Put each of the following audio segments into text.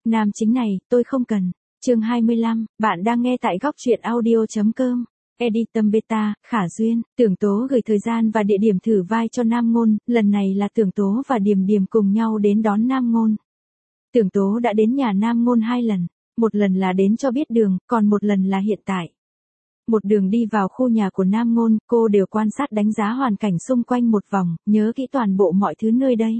Nam chính này, tôi không cần. Chương 25, bạn đang nghe tại góc truyện audio.com. Edit tâm beta, Khả Duyên, Tưởng Tố gửi thời gian và địa điểm thử vai cho Nam Ngôn, lần này là Tưởng Tố và Điềm Điềm cùng nhau đến đón Nam Ngôn. Tưởng Tố đã đến nhà Nam Ngôn 2 lần, một lần là đến cho biết đường, còn một lần là hiện tại. Một đường đi vào khu nhà của Nam Ngôn, cô đều quan sát đánh giá hoàn cảnh xung quanh một vòng, nhớ kỹ toàn bộ mọi thứ nơi đây.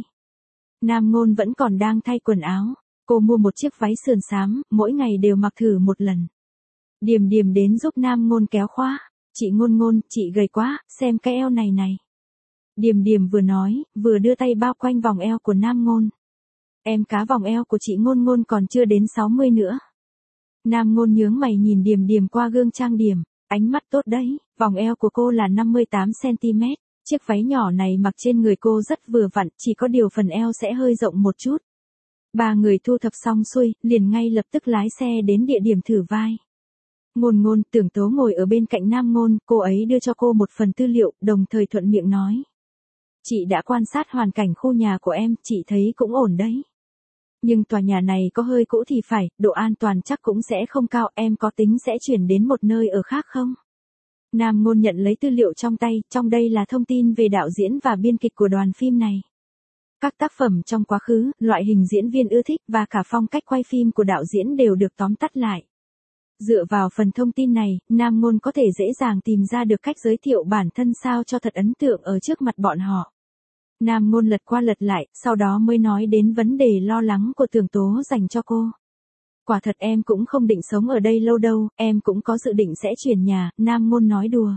Nam Ngôn vẫn còn đang thay quần áo. Cô mua một chiếc váy sườn xám, mỗi ngày đều mặc thử một lần. Điềm Điềm đến giúp Nam Ngôn kéo khóa. Chị Ngôn Ngôn, chị gầy quá, xem cái eo này này. Điềm Điềm vừa nói, vừa đưa tay bao quanh vòng eo của Nam Ngôn. Em cá vòng eo của chị Ngôn Ngôn còn chưa đến 60 nữa. Nam Ngôn nhướng mày nhìn Điềm Điềm qua gương trang điểm, ánh mắt tốt đấy, vòng eo của cô là 58cm. Chiếc váy nhỏ này mặc trên người cô rất vừa vặn, chỉ có điều phần eo sẽ hơi rộng một chút. Ba người thu thập xong xuôi, liền ngay lập tức lái xe đến địa điểm thử vai. Ngôn Ngôn, Tưởng Tố ngồi ở bên cạnh Nam Ngôn, cô ấy đưa cho cô một phần tư liệu, đồng thời thuận miệng nói. Chị đã quan sát hoàn cảnh khu nhà của em, chị thấy cũng ổn đấy. Nhưng tòa nhà này có hơi cũ thì phải, độ an toàn chắc cũng sẽ không cao, em có tính sẽ chuyển đến một nơi ở khác không? Nam Ngôn nhận lấy tư liệu trong tay, trong đây là thông tin về đạo diễn và biên kịch của đoàn phim này. Các tác phẩm trong quá khứ, loại hình diễn viên ưa thích và cả phong cách quay phim của đạo diễn đều được tóm tắt lại. Dựa vào phần thông tin này, Nam Ngôn có thể dễ dàng tìm ra được cách giới thiệu bản thân sao cho thật ấn tượng ở trước mặt bọn họ. Nam Ngôn lật qua lật lại, sau đó mới nói đến vấn đề lo lắng của Tưởng Tố dành cho cô. Quả thật em cũng không định sống ở đây lâu đâu, em cũng có dự định sẽ chuyển nhà, Nam Ngôn nói đùa.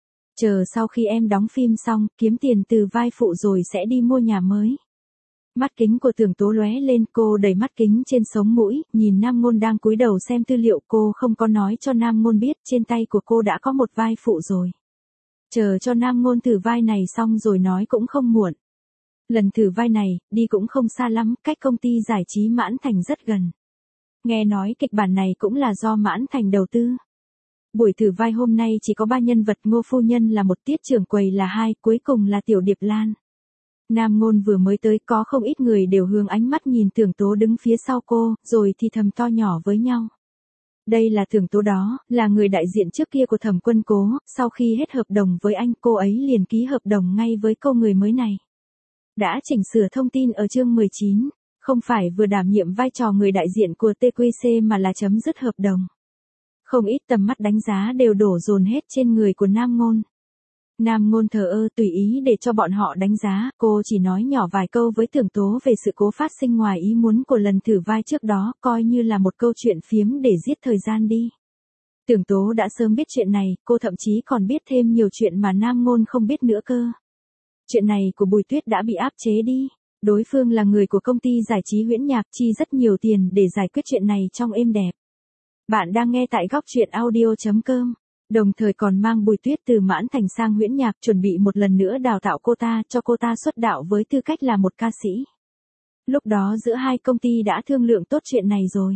Chờ sau khi em đóng phim xong, kiếm tiền từ vai phụ rồi sẽ đi mua nhà mới. Mắt kính của Tưởng Tố lóe lên, cô đẩy mắt kính trên sống mũi, nhìn Nam Ngôn đang cúi đầu xem tư liệu, cô không có nói cho Nam Ngôn biết trên tay của cô đã có một vai phụ rồi. Chờ cho Nam Ngôn thử vai này xong rồi nói cũng không muộn. Lần thử vai này, đi cũng không xa lắm, cách công ty giải trí Mãn Thành rất gần. Nghe nói kịch bản này cũng là do Mãn Thành đầu tư. Buổi thử vai hôm nay chỉ có 3 nhân vật, Ngô phu nhân là 1, Tiết trưởng quầy là 2, cuối cùng là Tiểu Điệp Lan. Nam Ngôn vừa mới tới, có không ít người đều hướng ánh mắt nhìn Tưởng Tố đứng phía sau cô, rồi thì thầm to nhỏ với nhau. Đây là Tưởng Tố đó, là người đại diện trước kia của Thẩm Quân Cố, sau khi hết hợp đồng với anh, cô ấy liền ký hợp đồng ngay với cô người mới này. Đã chỉnh sửa thông tin ở chương 19, không phải vừa đảm nhiệm vai trò người đại diện của TQC mà là chấm dứt hợp đồng. Không ít tầm mắt đánh giá đều đổ dồn hết trên người của Nam Ngôn. Nam Ngôn thờ ơ tùy ý để cho bọn họ đánh giá, cô chỉ nói nhỏ vài câu với Tưởng Tố về sự cố phát sinh ngoài ý muốn của lần thử vai trước đó, coi như là một câu chuyện phiếm để giết thời gian đi. Tưởng Tố đã sớm biết chuyện này, cô thậm chí còn biết thêm nhiều chuyện mà Nam Ngôn không biết nữa cơ. Chuyện này của Bùi Tuyết đã bị áp chế đi. Đối phương là người của công ty giải trí Huyễn Nhạc, chi rất nhiều tiền để giải quyết chuyện này trong êm đẹp. Bạn đang nghe tại góc truyện audio.com. Đồng thời còn mang Bùi Tuyết từ Mãn Thành sang Huyễn Nhạc, chuẩn bị một lần nữa đào tạo cô ta, cho cô ta xuất đạo với tư cách là một ca sĩ. Lúc đó giữa hai công ty đã thương lượng tốt chuyện này rồi.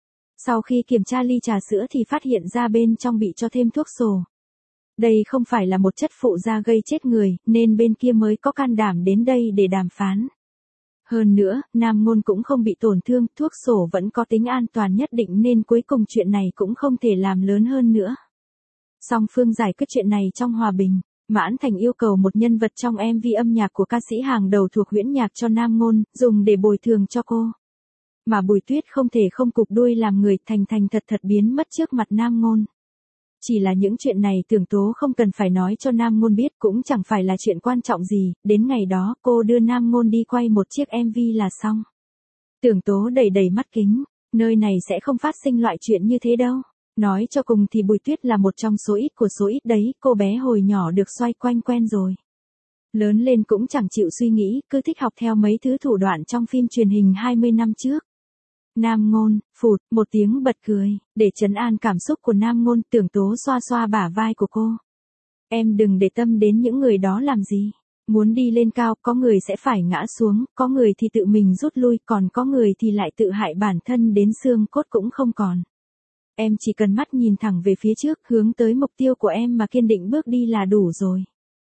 Sau khi kiểm tra ly trà sữa thì phát hiện ra bên trong bị cho thêm thuốc sổ. Đây không phải là một chất phụ da gây chết người, nên bên kia mới có can đảm đến đây để đàm phán. Hơn nữa, Nam Ngôn cũng không bị tổn thương, thuốc sổ vẫn có tính an toàn nhất định nên cuối cùng chuyện này cũng không thể làm lớn hơn nữa. Song phương giải quyết chuyện này trong hòa bình, Mãn Thành yêu cầu một nhân vật trong MV âm nhạc của ca sĩ hàng đầu thuộc Huyễn Nhạc cho Nam Ngôn, dùng để bồi thường cho cô. Mà Bùi Tuyết không thể không cụp đuôi làm người, thành thành thật thật biến mất trước mặt Nam Ngôn. Chỉ là những chuyện này Tưởng Tố không cần phải nói cho Nam Ngôn biết, cũng chẳng phải là chuyện quan trọng gì, đến ngày đó cô đưa Nam Ngôn đi quay một chiếc MV là xong. Tưởng Tố đẩy đẩy mắt kính, nơi này sẽ không phát sinh loại chuyện như thế đâu. Nói cho cùng thì Bùi Tuyết là một trong số ít của số ít đấy, cô bé hồi nhỏ được xoay quanh quen rồi. Lớn lên cũng chẳng chịu suy nghĩ, cứ thích học theo mấy thứ thủ đoạn trong phim truyền hình 20 năm trước. Nam Ngôn, phụt, một tiếng bật cười, để trấn an cảm xúc của Nam Ngôn, Tưởng Tố xoa xoa bả vai của cô. Em đừng để tâm đến những người đó làm gì. Muốn đi lên cao, có người sẽ phải ngã xuống, có người thì tự mình rút lui, còn có người thì lại tự hại bản thân đến xương cốt cũng không còn. Em chỉ cần mắt nhìn thẳng về phía trước, hướng tới mục tiêu của em mà kiên định bước đi là đủ rồi.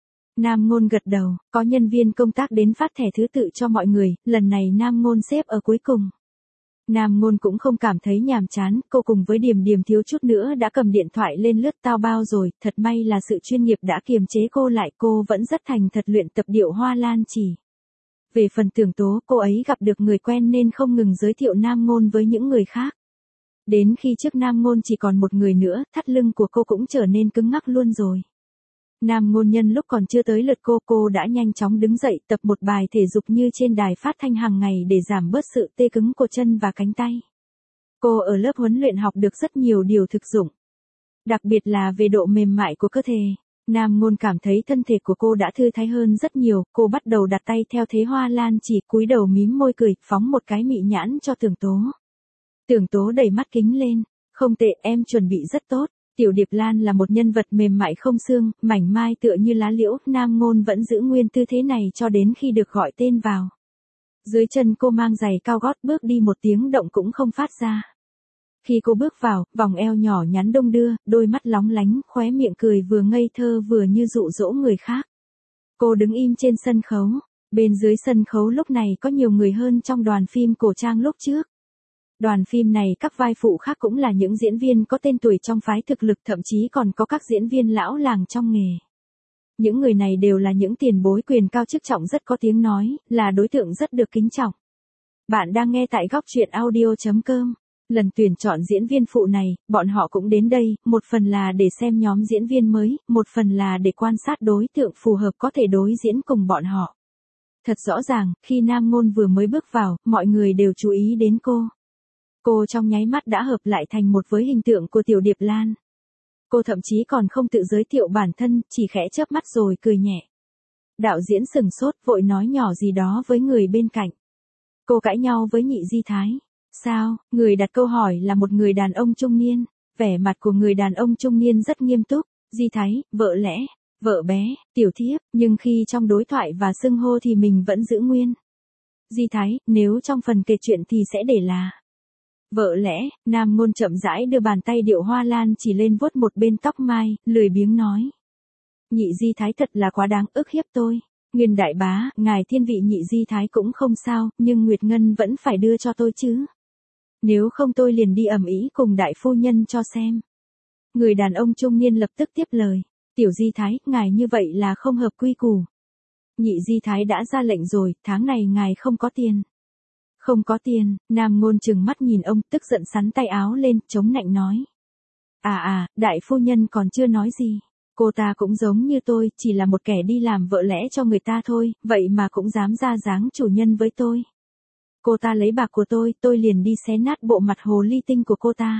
Nam Ngôn gật đầu, có nhân viên công tác đến phát thẻ thứ tự cho mọi người, lần này Nam Ngôn xếp ở cuối cùng. Nam Ngôn cũng không cảm thấy nhàm chán, cô cùng với Điềm Điềm thiếu chút nữa đã cầm điện thoại lên lướt tao bao rồi, thật may là sự chuyên nghiệp đã kiềm chế cô lại, cô vẫn rất thành thật luyện tập điệu Hoa Lan chỉ. Về phần Tưởng Tố, cô ấy gặp được người quen nên không ngừng giới thiệu Nam Ngôn với những người khác. Đến khi trước Nam Ngôn chỉ còn một người nữa, thắt lưng của cô cũng trở nên cứng ngắc luôn rồi. Nam Ngôn nhân lúc còn chưa tới lượt cô đã nhanh chóng đứng dậy tập một bài thể dục như trên đài phát thanh hàng ngày để giảm bớt sự tê cứng của chân và cánh tay. Cô ở lớp huấn luyện học được rất nhiều điều thực dụng. Đặc biệt là về độ mềm mại của cơ thể. Nam Ngôn cảm thấy thân thể của cô đã thư thái hơn rất nhiều, cô bắt đầu đặt tay theo thế Hoa Lan chỉ, cúi đầu mím môi cười, phóng một cái mị nhãn cho Tưởng Tố. Tưởng Tố đẩy mắt kính lên, không tệ, em chuẩn bị rất tốt. Tiểu Điệp Lan là một nhân vật mềm mại không xương, mảnh mai tựa như lá liễu, Nam Ngôn vẫn giữ nguyên tư thế này cho đến khi được gọi tên vào. Dưới chân cô mang giày cao gót, bước đi một tiếng động cũng không phát ra. Khi cô bước vào, vòng eo nhỏ nhắn đong đưa, đôi mắt lóng lánh, khóe miệng cười vừa ngây thơ vừa như dụ dỗ người khác. Cô đứng im trên sân khấu, bên dưới sân khấu lúc này có nhiều người hơn trong đoàn phim cổ trang lúc trước. Đoàn phim này các vai phụ khác cũng là những diễn viên có tên tuổi trong phái thực lực, thậm chí còn có các diễn viên lão làng trong nghề. Những người này đều là những tiền bối quyền cao chức trọng rất có tiếng nói, là đối tượng rất được kính trọng. Bạn đang nghe tại góc truyện audio.com. Lần tuyển chọn diễn viên phụ này, bọn họ cũng đến đây, một phần là để xem nhóm diễn viên mới, một phần là để quan sát đối tượng phù hợp có thể đối diễn cùng bọn họ. Thật rõ ràng, khi Nam Ngôn vừa mới bước vào, mọi người đều chú ý đến cô. Cô trong nháy mắt đã hợp lại thành một với hình tượng của Tiểu Điệp Lan. Cô thậm chí còn không tự giới thiệu bản thân, chỉ khẽ chớp mắt rồi cười nhẹ. Đạo diễn sừng sốt, vội nói nhỏ gì đó với người bên cạnh. Cô cãi nhau với Nhị Di Thái. Sao? Người đặt câu hỏi là một người đàn ông trung niên. Vẻ mặt của người đàn ông trung niên rất nghiêm túc. Di Thái, vợ lẽ, vợ bé, tiểu thiếp, nhưng khi trong đối thoại và xưng hô thì mình vẫn giữ nguyên. Di Thái, nếu trong phần kể chuyện thì sẽ để là vợ lẽ. Nam Ngôn chậm rãi đưa bàn tay điệu Hoa Lan chỉ lên vuốt một bên tóc mai, lười biếng nói. Nhị Di Thái thật là quá đáng, ức hiếp tôi. Nguyên đại bá, ngài thiên vị Nhị Di Thái cũng không sao, nhưng Nguyệt Ngân vẫn phải đưa cho tôi chứ. Nếu không tôi liền đi ầm ĩ cùng đại phu nhân cho xem. Người đàn ông trung niên lập tức tiếp lời. Tiểu Di Thái, ngài như vậy là không hợp quy củ. Nhị Di Thái đã ra lệnh rồi, tháng này ngài không có tiền. Không có tiền, Nam Ngôn trừng mắt nhìn ông, tức giận sắn tay áo lên, chống nạnh nói. Đại phu nhân còn chưa nói gì. Cô ta cũng giống như tôi, chỉ là một kẻ đi làm vợ lẽ cho người ta thôi, vậy mà cũng dám ra dáng chủ nhân với tôi. Cô ta lấy bạc của tôi liền đi xé nát bộ mặt hồ ly tinh của cô ta.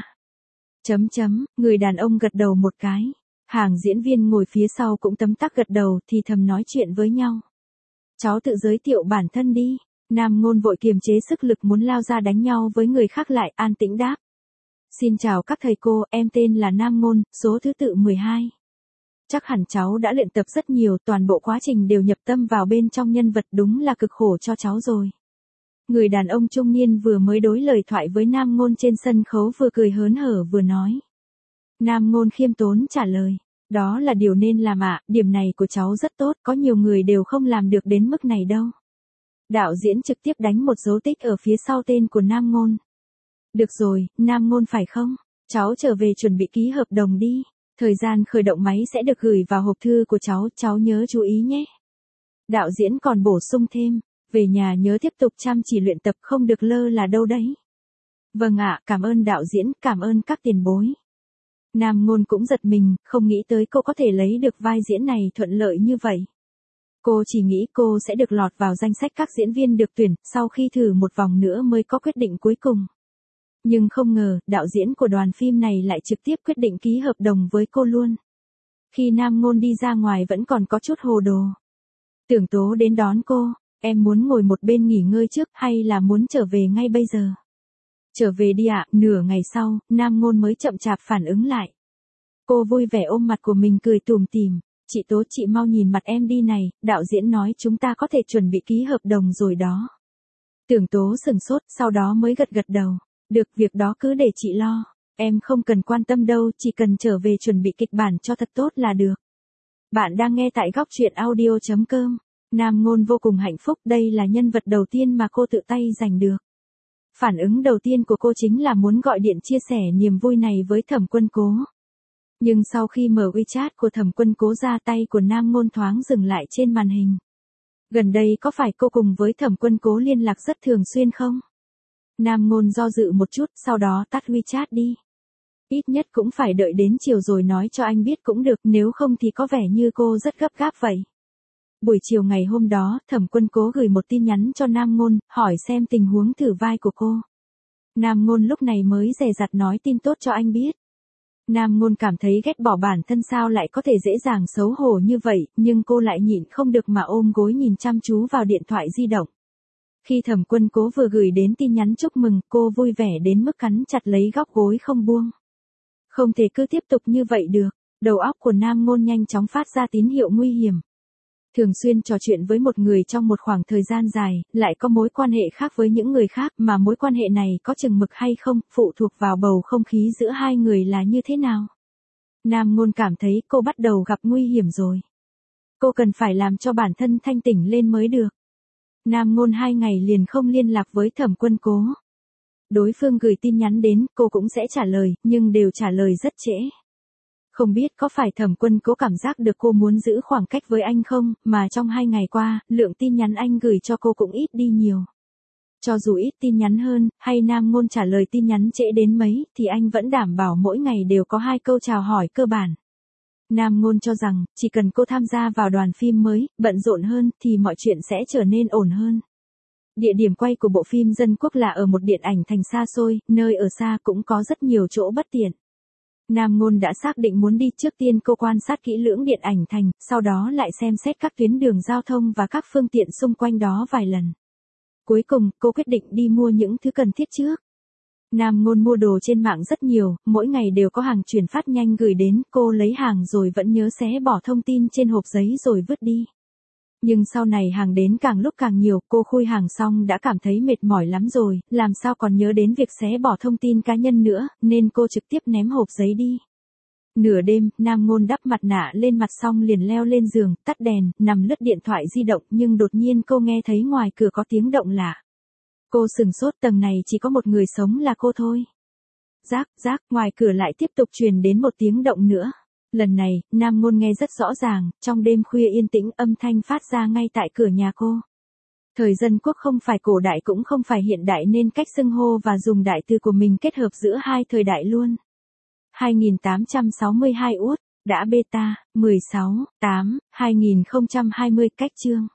Người đàn ông gật đầu một cái. Hàng diễn viên ngồi phía sau cũng tấm tắc gật đầu thì thầm nói chuyện với nhau. Cháu tự giới thiệu bản thân đi. Nam Ngôn vội kiềm chế sức lực muốn lao ra đánh nhau với người khác lại an tĩnh đáp. Xin chào các thầy cô, em tên là Nam Ngôn, số thứ tự 12. Chắc hẳn cháu đã luyện tập rất nhiều, toàn bộ quá trình đều nhập tâm vào bên trong nhân vật, đúng là cực khổ cho cháu rồi. Người đàn ông trung niên vừa mới đối lời thoại với Nam Ngôn trên sân khấu vừa cười hớn hở vừa nói. Nam Ngôn khiêm tốn trả lời. Đó là điều nên làm ạ, điểm này của cháu rất tốt, có nhiều người đều không làm được đến mức này đâu. Đạo diễn trực tiếp đánh một dấu tích ở phía sau tên của Nam Ngôn. Được rồi, Nam Ngôn phải không? Cháu trở về chuẩn bị ký hợp đồng đi. Thời gian khởi động máy sẽ được gửi vào hộp thư của cháu nhớ chú ý nhé. Đạo diễn còn bổ sung thêm, về nhà nhớ tiếp tục chăm chỉ luyện tập, không được lơ là đâu đấy. Vâng ạ, cảm ơn đạo diễn, cảm ơn các tiền bối. Nam Ngôn cũng giật mình, không nghĩ tới cô có thể lấy được vai diễn này thuận lợi như vậy. Cô chỉ nghĩ cô sẽ được lọt vào danh sách các diễn viên được tuyển, sau khi thử một vòng nữa mới có quyết định cuối cùng. Nhưng không ngờ, đạo diễn của đoàn phim này lại trực tiếp quyết định ký hợp đồng với cô luôn. Khi Nam Ngôn đi ra ngoài vẫn còn có chút hồ đồ. Tưởng Tố đến đón cô, em muốn ngồi một bên nghỉ ngơi trước hay là muốn trở về ngay bây giờ? Trở về đi ạ. Nửa ngày sau, Nam Ngôn mới chậm chạp phản ứng lại. Cô vui vẻ ôm mặt của mình cười tủm tỉm. Chị Tố, chị mau nhìn mặt em đi này, đạo diễn nói chúng ta có thể chuẩn bị ký hợp đồng rồi đó. Tưởng Tố sừng sốt, sau đó mới gật gật đầu. Được, việc đó cứ để chị lo. Em không cần quan tâm đâu, chỉ cần trở về chuẩn bị kịch bản cho thật tốt là được. Bạn đang nghe tại góc truyện audio.com. Nam Ngôn vô cùng hạnh phúc, đây là nhân vật đầu tiên mà cô tự tay giành được. Phản ứng đầu tiên của cô chính là muốn gọi điện chia sẻ niềm vui này với Thẩm Quân Cố. Nhưng sau khi mở WeChat của Thẩm Quân Cố ra, tay của Nam Ngôn thoáng dừng lại trên màn hình. Gần đây có phải cô cùng với Thẩm Quân Cố liên lạc rất thường xuyên không? Nam Ngôn do dự một chút, sau đó tắt WeChat đi. Ít nhất cũng phải đợi đến chiều rồi nói cho anh biết cũng được, nếu không thì có vẻ như cô rất gấp gáp vậy. Buổi chiều ngày hôm đó, Thẩm Quân Cố gửi một tin nhắn cho Nam Ngôn, hỏi xem tình huống thử vai của cô. Nam Ngôn lúc này mới dè dặt nói tin tốt cho anh biết. Nam Ngôn cảm thấy ghét bỏ bản thân sao lại có thể dễ dàng xấu hổ như vậy, nhưng cô lại nhịn không được mà ôm gối nhìn chăm chú vào điện thoại di động. Khi Thẩm Quân Cố vừa gửi đến tin nhắn chúc mừng, cô vui vẻ đến mức cắn chặt lấy góc gối không buông. Không thể cứ tiếp tục như vậy được, đầu óc của Nam Ngôn nhanh chóng phát ra tín hiệu nguy hiểm. Thường xuyên trò chuyện với một người trong một khoảng thời gian dài, lại có mối quan hệ khác với những người khác, mà mối quan hệ này có chừng mực hay không, phụ thuộc vào bầu không khí giữa hai người là như thế nào. Nam Ngôn cảm thấy cô bắt đầu gặp nguy hiểm rồi. Cô cần phải làm cho bản thân thanh tỉnh lên mới được. Nam Ngôn 2 ngày liền không liên lạc với Thẩm Quân Cố. Đối phương gửi tin nhắn đến, cô cũng sẽ trả lời, nhưng đều trả lời rất trễ. Không biết có phải Thẩm Quân Cố cảm giác được cô muốn giữ khoảng cách với anh không, mà trong 2 ngày qua, lượng tin nhắn anh gửi cho cô cũng ít đi nhiều. Cho dù ít tin nhắn hơn, hay Nam Ngôn trả lời tin nhắn trễ đến mấy, thì anh vẫn đảm bảo mỗi ngày đều có 2 câu chào hỏi cơ bản. Nam Ngôn cho rằng, chỉ cần cô tham gia vào đoàn phim mới, bận rộn hơn, thì mọi chuyện sẽ trở nên ổn hơn. Địa điểm quay của bộ phim Dân Quốc là ở một điện ảnh thành xa xôi, nơi ở xa cũng có rất nhiều chỗ bất tiện. Nam Ngôn đã xác định muốn đi, trước tiên cô quan sát kỹ lưỡng điện ảnh thành, sau đó lại xem xét các tuyến đường giao thông và các phương tiện xung quanh đó vài lần. Cuối cùng, cô quyết định đi mua những thứ cần thiết trước. Nam Ngôn mua đồ trên mạng rất nhiều, mỗi ngày đều có hàng chuyển phát nhanh gửi đến, cô lấy hàng rồi vẫn nhớ xé bỏ thông tin trên hộp giấy rồi vứt đi. Nhưng sau này hàng đến càng lúc càng nhiều, cô khui hàng xong đã cảm thấy mệt mỏi lắm rồi, làm sao còn nhớ đến việc xé bỏ thông tin cá nhân nữa, nên cô trực tiếp ném hộp giấy đi. Nửa đêm, Nam Ngôn đắp mặt nạ lên mặt xong liền leo lên giường, tắt đèn, nằm lướt điện thoại di động, nhưng đột nhiên cô nghe thấy ngoài cửa có tiếng động lạ. Cô sửng sốt, tầng này chỉ có một người sống là cô thôi. Rác, rác, ngoài cửa lại tiếp tục truyền đến một tiếng động nữa. Lần này, Nam Ngôn nghe rất rõ ràng, trong đêm khuya yên tĩnh âm thanh phát ra ngay tại cửa nhà cô. Thời Dân Quốc không phải cổ đại cũng không phải hiện đại nên cách xưng hô và dùng đại từ của mình kết hợp giữa hai thời đại luôn. 2862 út, đã beta, 16, 8, 2020 cách chương.